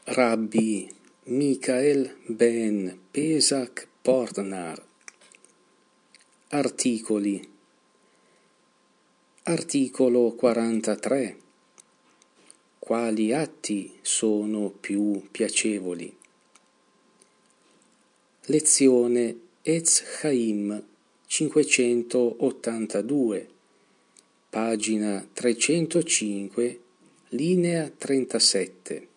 Rabbi Michael ben Pesach Portnar. Articoli. Articolo 43. Quali atti sono più piacevoli? Lezione Etz Chaim 582, pagina 305, linea 37.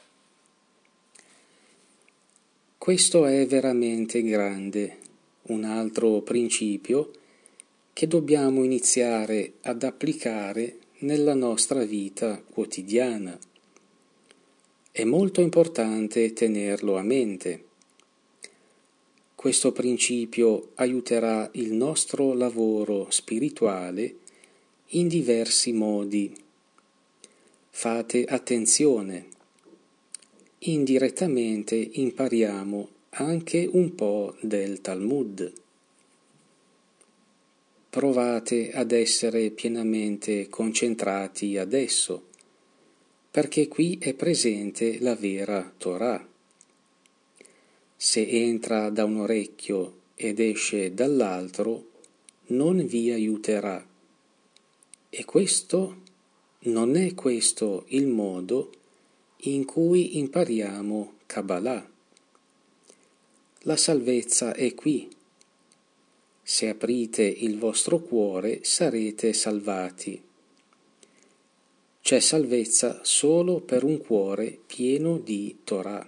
Questo è veramente grande, un altro principio che dobbiamo iniziare ad applicare nella nostra vita quotidiana. È molto importante tenerlo a mente. Questo principio aiuterà il nostro lavoro spirituale in diversi modi. Fate attenzione. Indirettamente impariamo anche un po' del Talmud. Provate ad essere pienamente concentrati adesso, perché qui è presente la vera Torah. Se entra da un orecchio ed esce dall'altro, non vi aiuterà. E non è questo il modo in cui impariamo Kabbalah. La salvezza è qui. Se aprite il vostro cuore sarete salvati. C'è salvezza solo per un cuore pieno di Torah.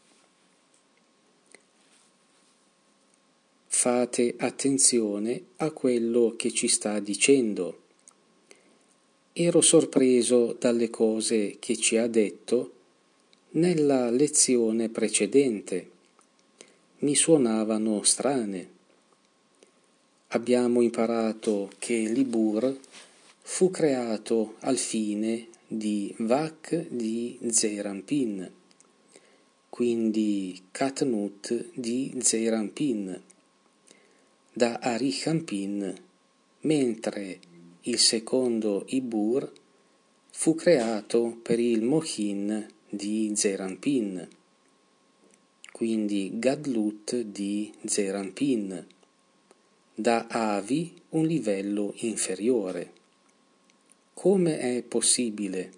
Fate attenzione a quello che ci sta dicendo. Ero sorpreso dalle cose che ci ha detto nella lezione precedente. Mi suonavano strane. Abbiamo imparato che l'Ibur fu creato al fine di Vak di Zeranpin, quindi Katnut di Zeranpin, da Arichampin, mentre il secondo Ibur fu creato per il Mochin di Zeranpin, quindi Gadlut di Zeranpin, da Avi un livello inferiore. Come è possibile?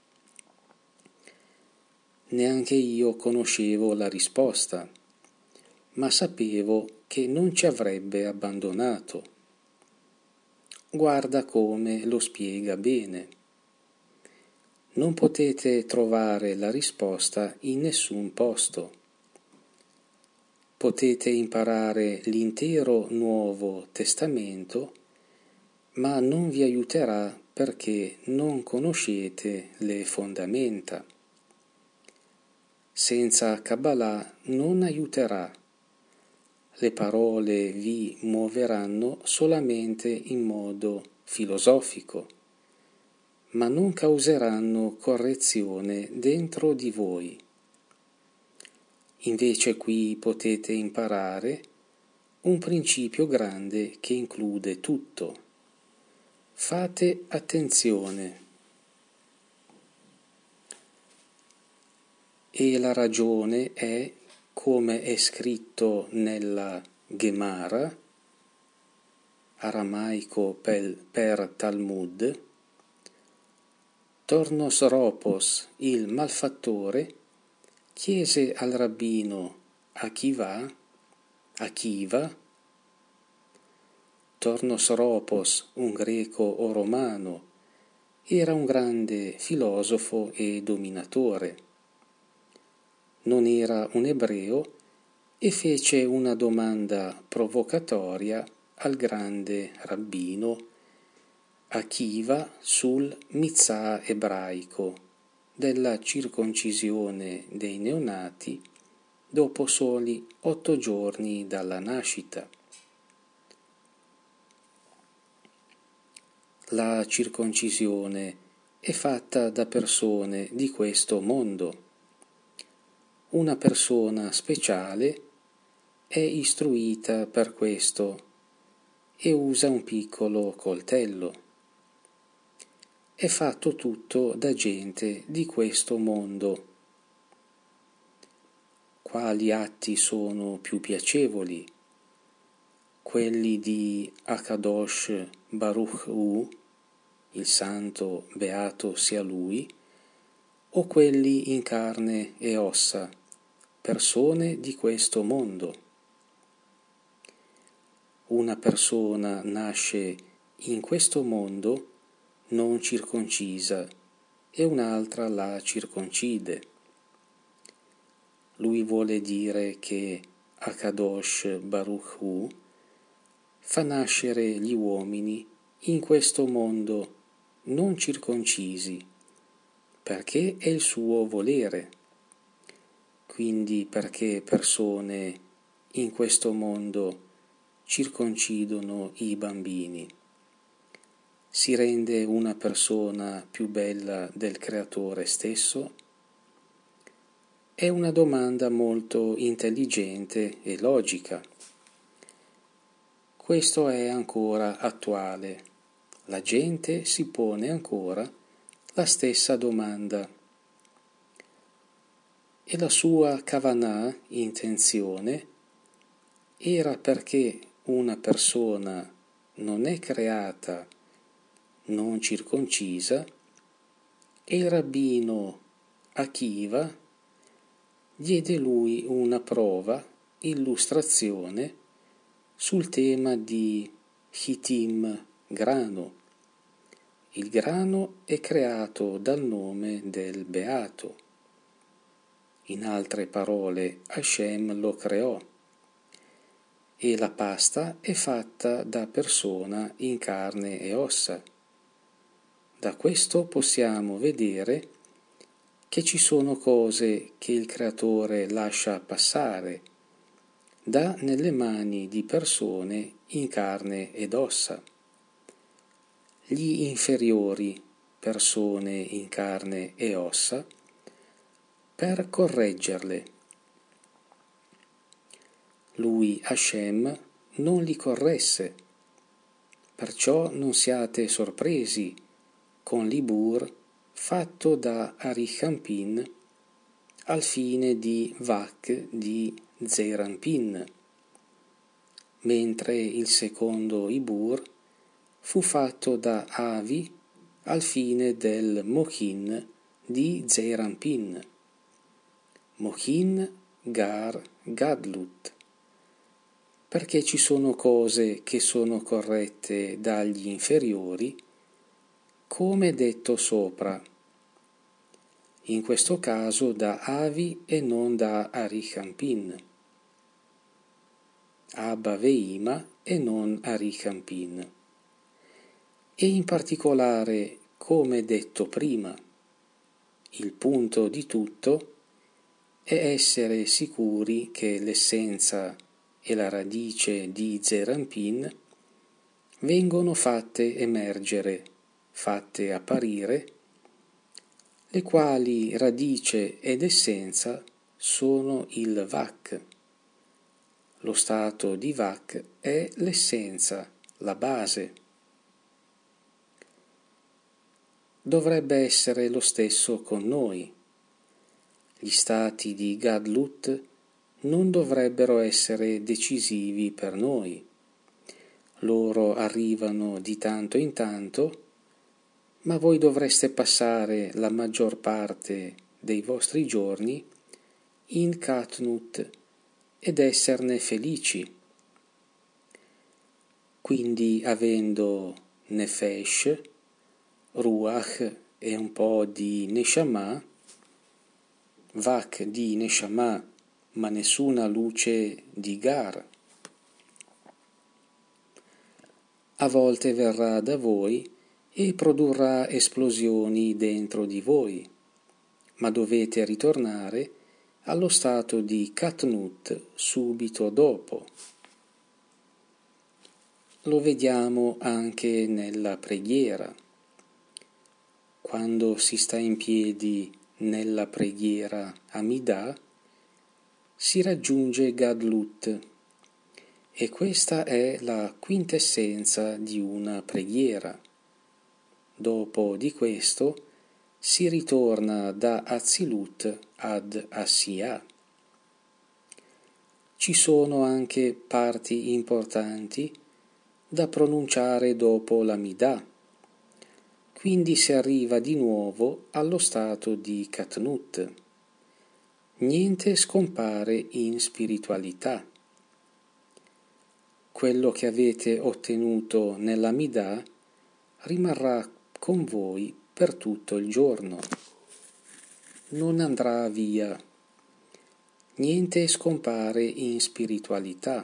Neanche io conoscevo la risposta, ma sapevo che non ci avrebbe abbandonato. Guarda come lo spiega bene. Non potete trovare la risposta in nessun posto. Potete imparare l'intero Nuovo Testamento, ma non vi aiuterà perché non conoscete le fondamenta. Senza Kabbalah non aiuterà. Le parole vi muoveranno solamente in modo filosofico, ma non causeranno correzione dentro di voi. Invece qui potete imparare un principio grande che include tutto. Fate attenzione. E la ragione è, come è scritto nella Gemara, aramaico per Talmud, Tornosropos, il malfattore, chiese al rabbino Akiva, Tornosropos, un greco o romano, era un grande filosofo e dominatore. Non era un ebreo e fece una domanda provocatoria al grande rabbino Akiva sul mitzvah ebraico della circoncisione dei neonati dopo soli 8 giorni dalla nascita. La circoncisione è fatta da persone di questo mondo. Una persona speciale è istruita per questo e usa un piccolo coltello. È fatto tutto da gente di questo mondo. quali atti sono più piacevoli, quelli di Akadosh Baruch Hu, il santo beato sia lui, o quelli in carne e ossa, persone di questo mondo. Una persona nasce in questo mondo non circoncisa e un'altra la circoncide. Lui vuole dire che Akadosh Baruch Hu fa nascere gli uomini in questo mondo non circoncisi, perché è il suo volere. Quindi perché persone in questo mondo circoncidono i bambini? Si rende una persona più bella del Creatore stesso? È una domanda molto intelligente e logica. Questo è ancora attuale. La gente si pone ancora la stessa domanda. E la sua kavanah, intenzione, era perché una persona non è creata non circoncisa e il rabbino Akiva diede lui una prova, illustrazione sul tema di chitim, grano. Il grano è creato dal nome del beato. In altre parole, Hashem lo creò. E la pasta è fatta da persona in carne e ossa. Da questo possiamo vedere che ci sono cose che il Creatore lascia passare, dà nelle mani di persone in carne ed ossa. Gli inferiori, persone in carne e ossa, per correggerle. Lui, Hashem, non li corresse, perciò non siate sorpresi con l'ibur fatto da Arichampin al fine di Vak di Zeranpin, mentre il secondo ibur fu fatto da Avi al fine del Mochin di Zeranpin, Mochin Gar Gadlut, perché ci sono cose che sono corrette dagli inferiori, come detto sopra, in questo caso da Avi e non da Arichampin, Abba Veima e non Arichampin, e in particolare, come detto prima, il punto di tutto è essere sicuri che l'essenza e la radice di Zeranpin vengono fatte emergere, fatte apparire, le quali radice ed essenza sono il Vak. Lo stato di Vak è l'essenza, la base. Dovrebbe essere lo stesso con noi. Gli stati di Gadlut non dovrebbero essere decisivi per noi. Loro arrivano di tanto in tanto, ma voi dovreste passare la maggior parte dei vostri giorni in Katnut ed esserne felici. Quindi avendo Nefesh, Ruach e un po' di Neshama, Vak di Neshama, ma nessuna luce di Gar. A volte verrà da voi e produrrà esplosioni dentro di voi, ma dovete ritornare allo stato di Katnut subito dopo. Lo vediamo anche nella preghiera. Quando si sta in piedi nella preghiera Amidah, si raggiunge Gadlut, e questa è la quintessenza di una preghiera. Dopo di questo si ritorna da Atzilut ad Asiyah. ci sono anche parti importanti da pronunciare dopo l'Amida. Quindi si arriva di nuovo allo stato di Katnut. Niente scompare in spiritualità. Quello che avete ottenuto nell'Amida rimarrà con voi per tutto il giorno. Non andrà via. Niente scompare in spiritualità.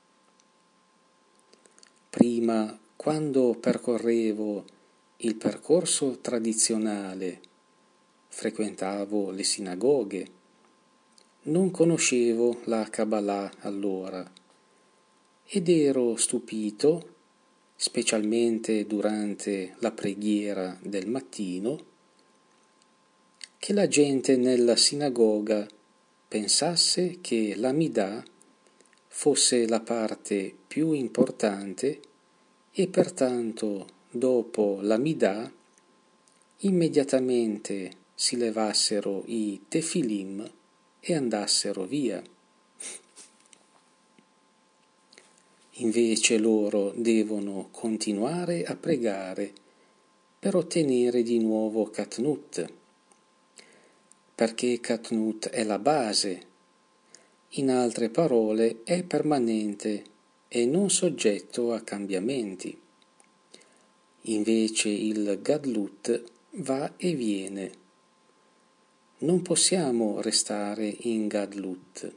Prima, quando percorrevo il percorso tradizionale, frequentavo le sinagoghe, non conoscevo la Kabbalah allora ed ero stupito, specialmente durante la preghiera del mattino, che la gente nella sinagoga pensasse che l'Amida fosse la parte più importante e pertanto dopo l'Amida immediatamente si levassero i tefilim e andassero via. Invece loro devono continuare a pregare per ottenere di nuovo Katnut, perché Katnut è la base, in altre parole è permanente e non soggetto a cambiamenti. Invece il Gadlut va e viene. Non possiamo restare in Gadlut.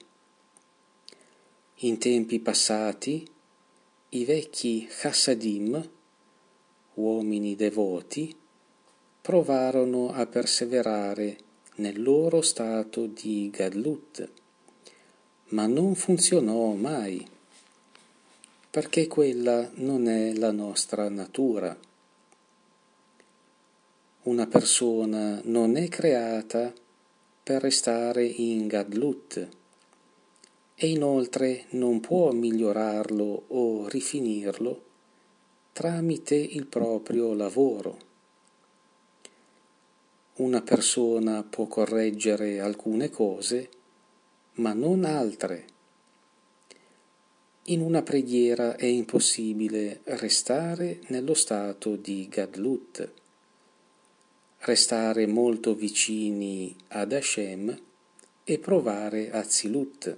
In tempi passati, i vecchi Chassadim, uomini devoti, provarono a perseverare nel loro stato di Gadlut, ma non funzionò mai, perché quella non è la nostra natura. Una persona non è creata per restare in Gadlut e inoltre non può migliorarlo o rifinirlo tramite il proprio lavoro. Una persona può correggere alcune cose, ma non altre. In una preghiera è impossibile restare nello stato di Gadlut, restare molto vicini ad Hashem e provare Atzilut.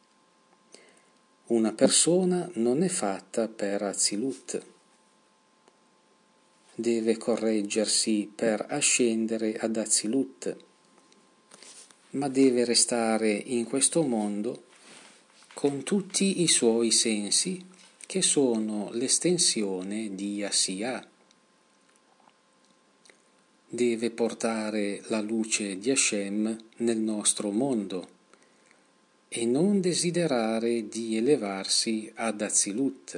Una persona non è fatta per Atzilut. Deve correggersi per ascendere ad Atzilut, ma deve restare in questo mondo con tutti i suoi sensi che sono l'estensione di Asiyah. Deve portare la luce di Hashem nel nostro mondo e non desiderare di elevarsi ad Atzilut.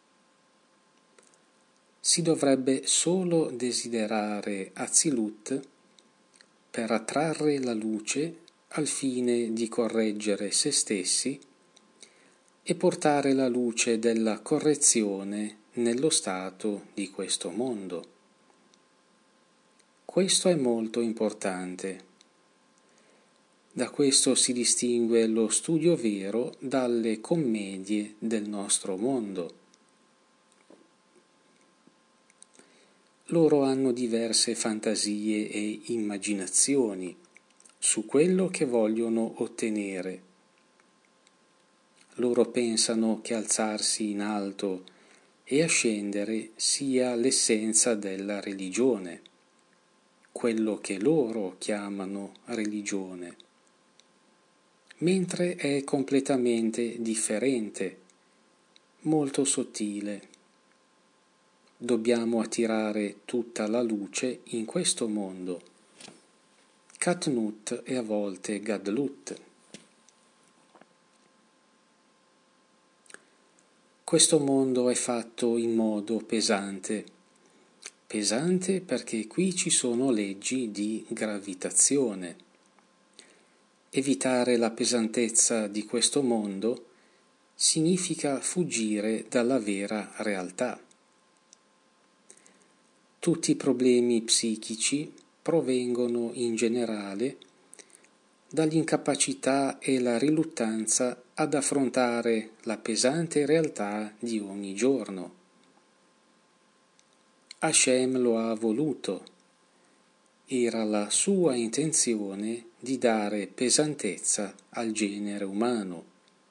Si dovrebbe solo desiderare Atzilut per attrarre la luce al fine di correggere se stessi e portare la luce della correzione nello stato di questo mondo. Questo è molto importante. Da questo si distingue lo studio vero dalle commedie del nostro mondo. Loro hanno diverse fantasie e immaginazioni su quello che vogliono ottenere. Loro pensano che alzarsi in alto e ascendere sia l'essenza della religione, quello che loro chiamano religione, mentre è completamente differente, molto sottile. Dobbiamo attirare tutta la luce in questo mondo, Katnut e a volte Gadlut. Questo mondo è fatto in modo pesante perché qui ci sono leggi di gravitazione. Evitare la pesantezza di questo mondo significa fuggire dalla vera realtà. Tutti i problemi psichici provengono in generale dall'incapacità e la riluttanza ad affrontare la pesante realtà di ogni giorno. Hashem lo ha voluto. Era la sua intenzione di dare pesantezza al genere umano.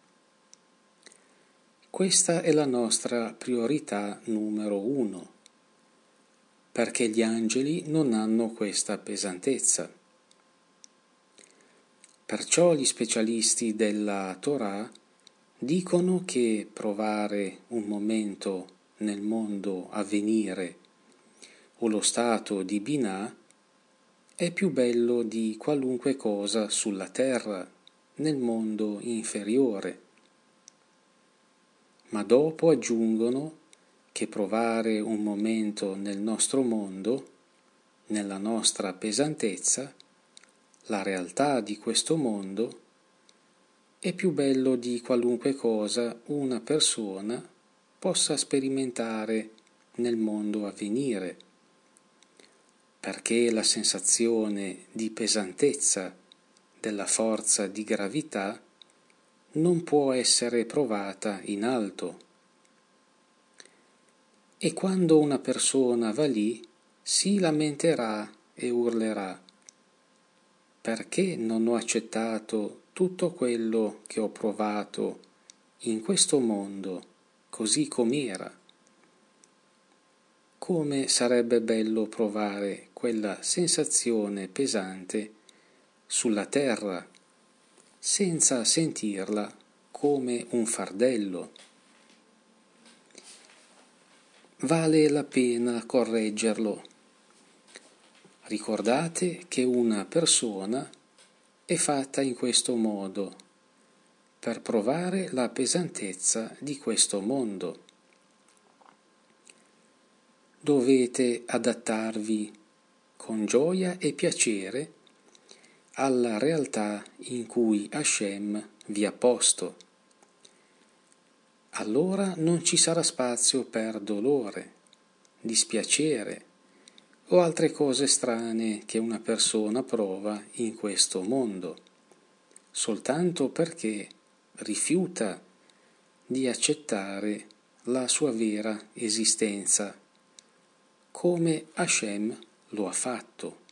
Questa è la nostra priorità numero 1, perché gli angeli non hanno questa pesantezza. Perciò gli specialisti della Torah dicono che provare un momento nel mondo a venire o lo stato di Binah è più bello di qualunque cosa sulla terra, nel mondo inferiore. Ma dopo aggiungono che provare un momento nel nostro mondo, nella nostra pesantezza, la realtà di questo mondo, è più bello di qualunque cosa una persona possa sperimentare nel mondo a venire, perché la sensazione di pesantezza della forza di gravità non può essere provata in alto. E quando una persona va lì, si lamenterà e urlerà: perché non ho accettato tutto quello che ho provato in questo mondo così com'era? Come sarebbe bello provare quella sensazione pesante sulla terra, senza sentirla come un fardello. Vale la pena correggerlo. Ricordate che una persona è fatta in questo modo, per provare la pesantezza di questo mondo. Dovete adattarvi con gioia e piacere alla realtà in cui Hashem vi ha posto. Allora non ci sarà spazio per dolore, dispiacere o altre cose strane che una persona prova in questo mondo, soltanto perché rifiuta di accettare la sua vera esistenza, come Hashem lo ha fatto.